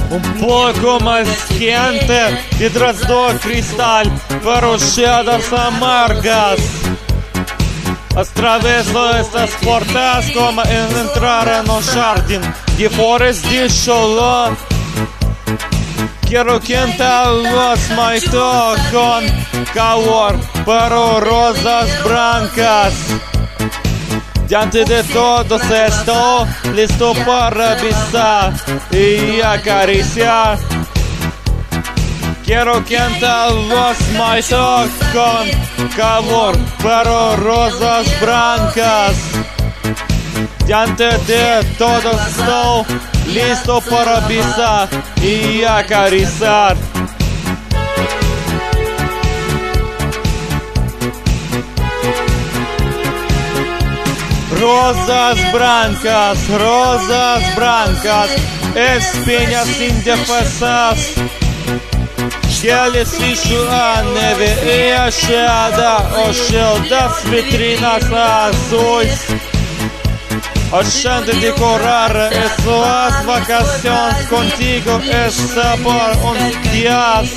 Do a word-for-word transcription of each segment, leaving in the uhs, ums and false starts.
Un poco más quente y tras do cristal, ferrocheadas amargas. A través de estas puertas como entrar en un jardín de flores de chola. Quiero quentarlos maito con calor, pero rosas blancas. Diante de todo esto, listo para besar y acariciar. Quiero cantarlos maito con calor, pero rosas blancas. Diante de todo esto, listo para besar y acariciar. Rosas blancas, rosas blancas, espinas indefensas. Я слышу о небе и ощущаю ошел das vitrinas azuis. Achando decorar essas vacações contigo essa por uns dias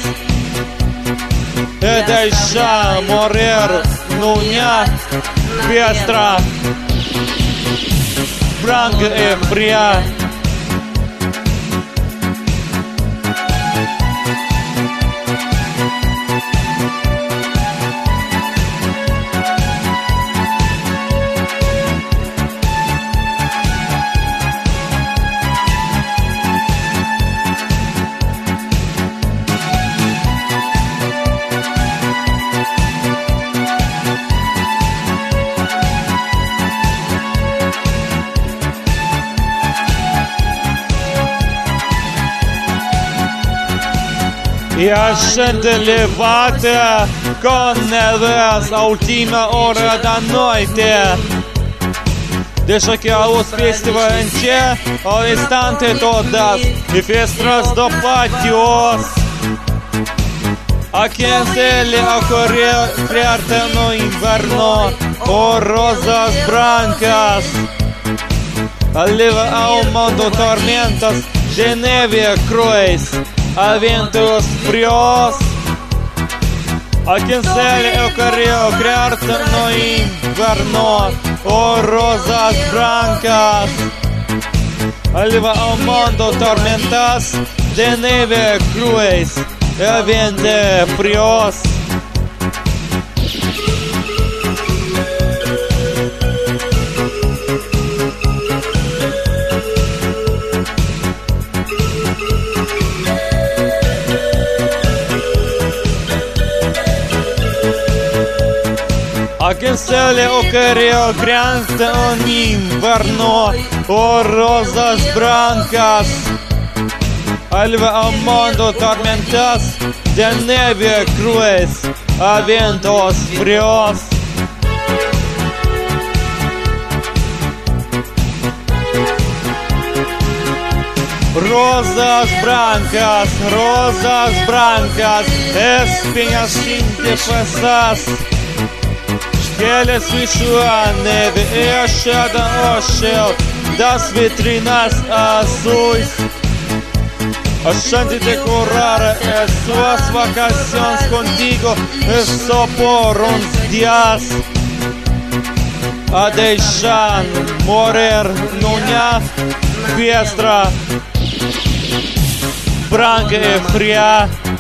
e deixar morrer numa fiesta branca e fria. E a gente levata com neves a última hora da noite. Deixa que a luz festiva enche ao instante todas e festas do pátio. A quem se lhe ocorreu criar-te no inverno oh rosas brancas. Aliva ao mundo tormentas de neve cruéis. A ventos frios. A quien se le ocurrió crearte no inverno oh rosas blancas. Aliva a un mundo tormentas de neve cruéis y vientos fríos. A quien se le ocurrió crearte un inverno oh rosas blancas. Aliva a un mundo tormentas de neve cruéis a vientos fríos. Rosas blancas, rosas blancas, espinas indefensas. Que le слышу о небе и ощущаю ошел das vitrinas azuis. Achando decorar as suas vacações contigo é só por uns dias. A deixar morrer numa fiesta branca e fria.